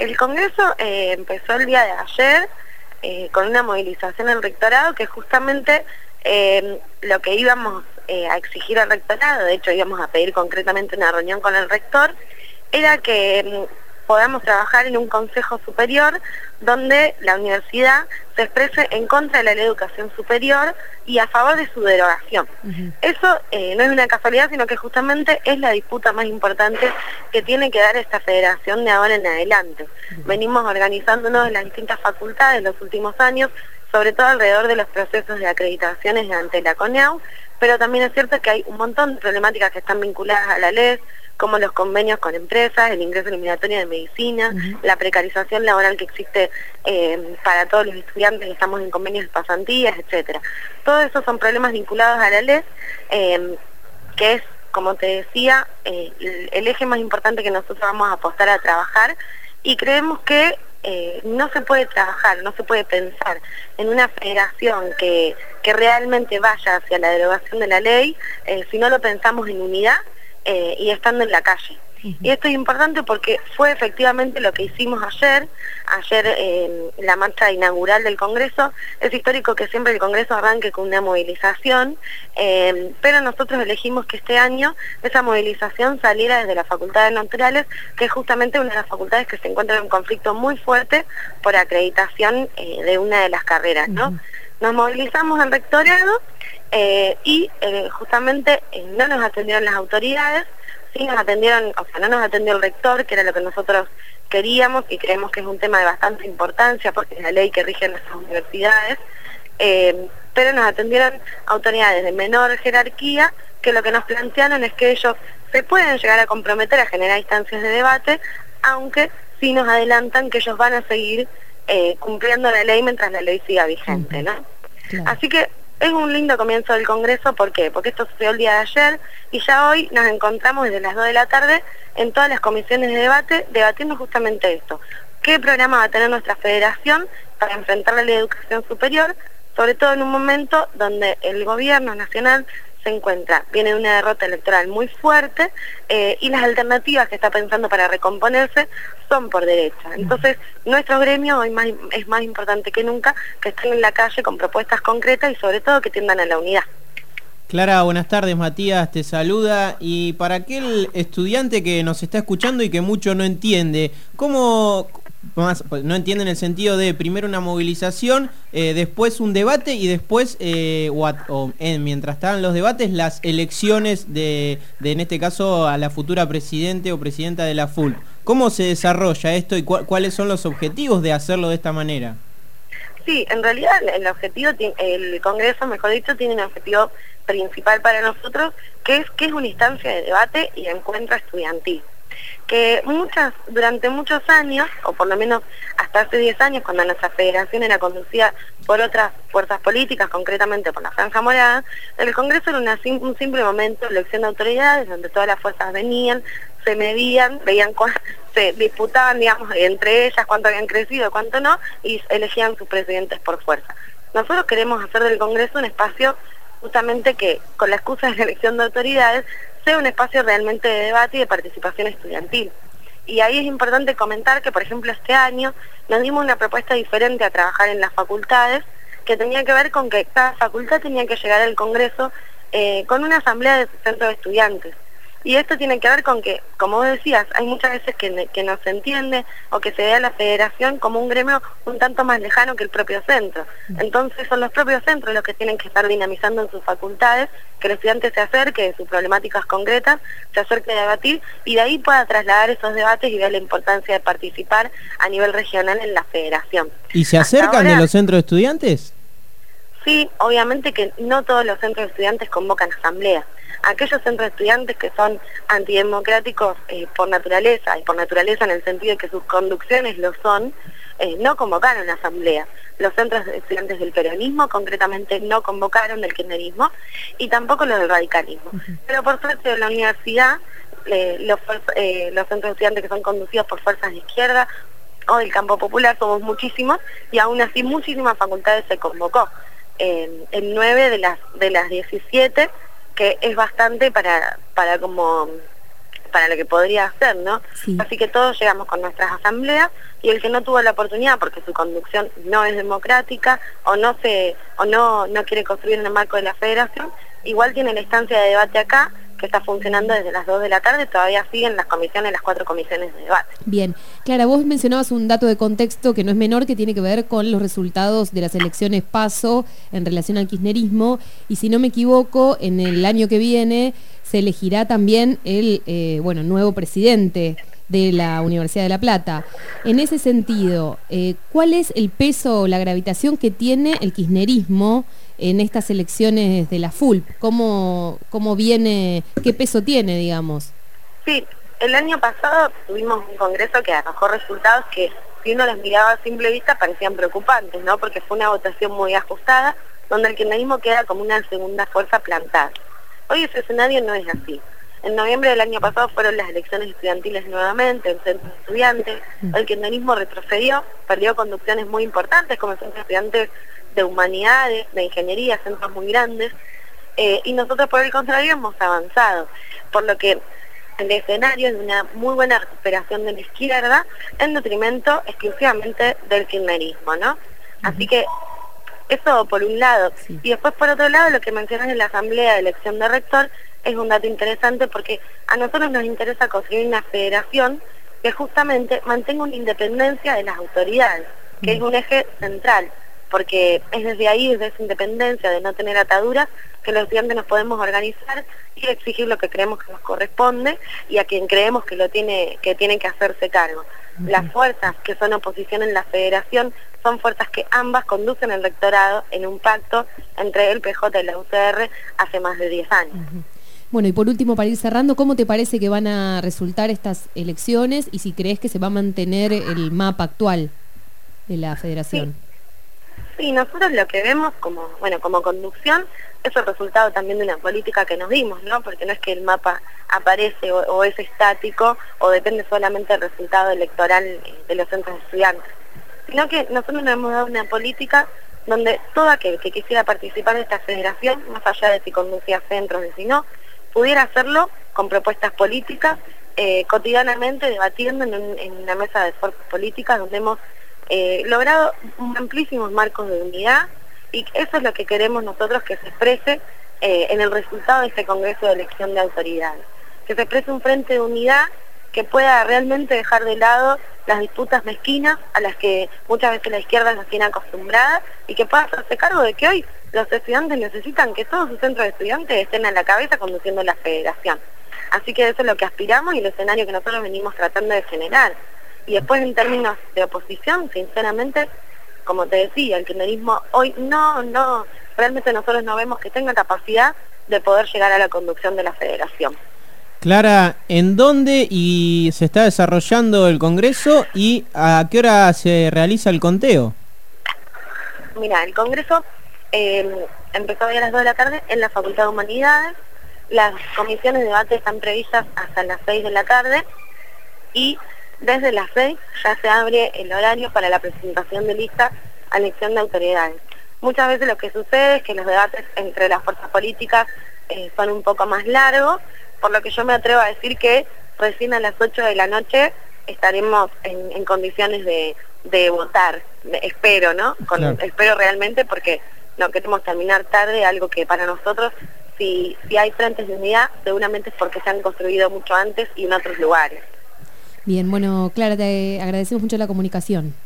El Congreso empezó el día de ayer con una movilización al rectorado que justamente lo que íbamos a exigir al rectorado, de hecho íbamos a pedir concretamente una reunión con el rector, era que podamos trabajar en un consejo superior donde la universidad se exprese en contra de la ley de educación superior y a favor de su derogación. Eso no es una casualidad, sino que justamente es la disputa más importante que tiene que dar esta federación de ahora en adelante. Venimos organizándonos en las distintas facultades los últimos años, sobre todo alrededor de los procesos de acreditaciones ante la CONEAU, pero también es cierto que hay un montón de problemáticas que están vinculadas a la ley, como los convenios con empresas, el ingreso eliminatorio de medicina, la precarización laboral que existe para todos los estudiantes que estamos en convenios de pasantías, etcétera. Todos esos son problemas vinculados a la ley, que es, como te decía, el eje más importante que nosotros vamos a apostar a trabajar, y creemos que no se puede trabajar, no se puede pensar en una federación que realmente vaya hacia la derogación de la ley si no lo pensamos en unidad y estando en la calle. Y esto es importante porque fue efectivamente lo que hicimos ayer en la marcha inaugural del Congreso. Es histórico que siempre el Congreso arranque con una movilización, pero nosotros elegimos que este año esa movilización saliera desde la Facultad de Naturales, que es justamente una de las facultades que se encuentra en un conflicto muy fuerte por acreditación de una de las carreras, ¿no? Nos movilizamos al rectorado y justamente no nos atendieron las autoridades. Sí nos atendieron, o sea, no nos atendió el rector, que era lo que nosotros queríamos, y creemos que es un tema de bastante importancia porque es la ley que rige nuestras universidades, pero nos atendieron autoridades de menor jerarquía, que lo que nos plantearon es que ellos se pueden llegar a comprometer a generar instancias de debate, aunque sí nos adelantan que ellos van a seguir cumpliendo la ley mientras la ley siga vigente, ¿no? Claro. Así que es un lindo comienzo del Congreso. ¿Por qué? Porque esto sucedió el día de ayer y ya hoy nos encontramos desde las 2 de la tarde en todas las comisiones de debate debatiendo justamente esto. ¿Qué programa va a tener nuestra federación para enfrentar la ley de educación superior? Sobre todo en un momento donde el gobierno nacional viene de una derrota electoral muy fuerte y las alternativas que está pensando para recomponerse son por derecha. Entonces, nuestro gremio hoy es más importante que nunca que estén en la calle con propuestas concretas y sobre todo que tiendan a la unidad. Clara, buenas tardes, Matías te saluda. Y para aquel estudiante que nos está escuchando y que mucho no entiende, ¿cómo no entiende en el sentido de primero una movilización, después un debate y después, mientras estaban los debates, las elecciones de en este caso a la futura presidente o presidenta de la FULP? ¿Cómo se desarrolla esto y cuáles son los objetivos de hacerlo de esta manera? Sí, en realidad el Congreso, mejor dicho, tiene un objetivo principal para nosotros, que es una instancia de debate y de encuentro estudiantil. Que durante muchos años, o por lo menos hasta hace 10 años, cuando nuestra federación era conducida por otras fuerzas políticas, concretamente por la Franja Morada, el Congreso era un simple momento de elección de autoridades, donde todas las fuerzas venían, se medían, se disputaban, digamos, entre ellas cuánto habían crecido, cuánto no, y elegían sus presidentes por fuerza. Nosotros queremos hacer del Congreso un espacio justamente que, con la excusa de la elección de autoridades, sea un espacio realmente de debate y de participación estudiantil. Y ahí es importante comentar que, por ejemplo, este año nos dimos una propuesta diferente a trabajar en las facultades, que tenía que ver con que cada facultad tenía que llegar al Congreso con una asamblea de su centro de estudiantes. Y esto tiene que ver con que, como vos decías, hay muchas veces que no se entiende o que se ve a la federación como un gremio un tanto más lejano que el propio centro. Entonces son los propios centros los que tienen que estar dinamizando en sus facultades, que el estudiante se acerque de sus problemáticas concretas, se acerque a debatir y de ahí pueda trasladar esos debates y ver la importancia de participar a nivel regional en la federación. ¿Y se acercan de los centros de estudiantes? Sí, obviamente que no todos los centros de estudiantes convocan asambleas. Aquellos centros de estudiantes que son antidemocráticos por naturaleza, y por naturaleza en el sentido de que sus conducciones lo son, no convocaron la asamblea. Los centros de estudiantes del peronismo concretamente no convocaron del kirchnerismo y tampoco los del radicalismo. Pero por suerte de la universidad, los centros de estudiantes que son conducidos por fuerzas de izquierda o del campo popular somos muchísimos y aún así muchísimas facultades se convocó. En 9 de las 17, que es bastante para para lo que podría ser, ¿no? Sí. Así que todos llegamos con nuestras asambleas y el que no tuvo la oportunidad porque su conducción no es democrática o no quiere construir en el marco de la federación, igual tiene la instancia de debate acá, que está funcionando desde las 2 de la tarde, todavía siguen las 4 comisiones de debate. Bien, Clara, vos mencionabas un dato de contexto que no es menor, que tiene que ver con los resultados de las elecciones PASO en relación al kirchnerismo, y si no me equivoco, en el año que viene se elegirá también el nuevo presidente de la Universidad de La Plata. En ese sentido, ¿cuál es el peso o la gravitación que tiene el kirchnerismo en estas elecciones de la FULP? ¿Cómo viene, qué peso tiene, digamos? Sí, el año pasado tuvimos un congreso que arrojó resultados que, si uno los miraba a simple vista, parecían preocupantes, ¿no? Porque fue una votación muy ajustada, donde el kirchnerismo queda como una segunda fuerza plantada. Hoy ese escenario no es así. En noviembre del año pasado fueron las elecciones estudiantiles nuevamente, en centros de estudiantes. El kirchnerismo retrocedió, perdió conducciones muy importantes, como centros de estudiantes de humanidades, de ingeniería, centros muy grandes, y nosotros por el contrario hemos avanzado, por lo que el escenario es de una muy buena recuperación de la izquierda en detrimento exclusivamente del kirchnerismo, ¿no? Así que eso por un lado, Sí. Y después por otro lado lo que mencionas en la asamblea de elección de rector es un dato interesante porque a nosotros nos interesa construir una federación que justamente mantenga una independencia de las autoridades, que es un eje central, porque es desde ahí, desde esa independencia de no tener ataduras, que los estudiantes nos podemos organizar y exigir lo que creemos que nos corresponde y a quien creemos que tiene que hacerse cargo. Las fuerzas que son oposición en la federación son fuerzas que ambas conducen el rectorado en un pacto entre el PJ y la UCR hace más de 10 años. Bueno, y por último, para ir cerrando, ¿cómo te parece que van a resultar estas elecciones y si crees que se va a mantener el mapa actual de la federación? Sí, nosotros lo que vemos como conducción es el resultado también de una política que nos dimos, ¿no? Porque no es que el mapa aparece o es estático o depende solamente del resultado electoral de los centros de estudiantes, sino que nosotros nos hemos dado una política donde todo aquel que quisiera participar de esta federación, más allá de si conducía centros, de si no, pudiera hacerlo con propuestas políticas, cotidianamente debatiendo en una mesa de fuerzas políticas donde hemos logrado amplísimos marcos de unidad, y eso es lo que queremos nosotros que se exprese en el resultado de este Congreso de Elección de Autoridades, que se exprese un frente de unidad que pueda realmente dejar de lado las disputas mezquinas a las que muchas veces la izquierda nos tiene acostumbrada, y que pueda hacerse cargo de que hoy los estudiantes necesitan que todos sus centros de estudiantes estén a la cabeza conduciendo la federación. Así que eso es lo que aspiramos y el escenario que nosotros venimos tratando de generar. Y después, en términos de oposición, sinceramente, como te decía, el kirchnerismo hoy realmente nosotros no vemos que tenga capacidad de poder llegar a la conducción de la federación. Clara, ¿en dónde se está desarrollando el Congreso y a qué hora se realiza el conteo? Mira, el Congreso empezó hoy a las 2 de la tarde en la Facultad de Humanidades. Las comisiones de debate están previstas hasta las 6 de la tarde y desde las 6 ya se abre el horario para la presentación de listas a elección de autoridades. Muchas veces lo que sucede es que los debates entre las fuerzas políticas son un poco más largos, por lo que yo me atrevo a decir que recién a las 8 de la noche estaremos en condiciones de votar. Espero, ¿no? Claro. Espero realmente, porque no queremos terminar tarde, algo que para nosotros, si hay frentes de unidad, seguramente es porque se han construido mucho antes y en otros lugares. Bien, bueno, Clara, te agradecemos mucho la comunicación.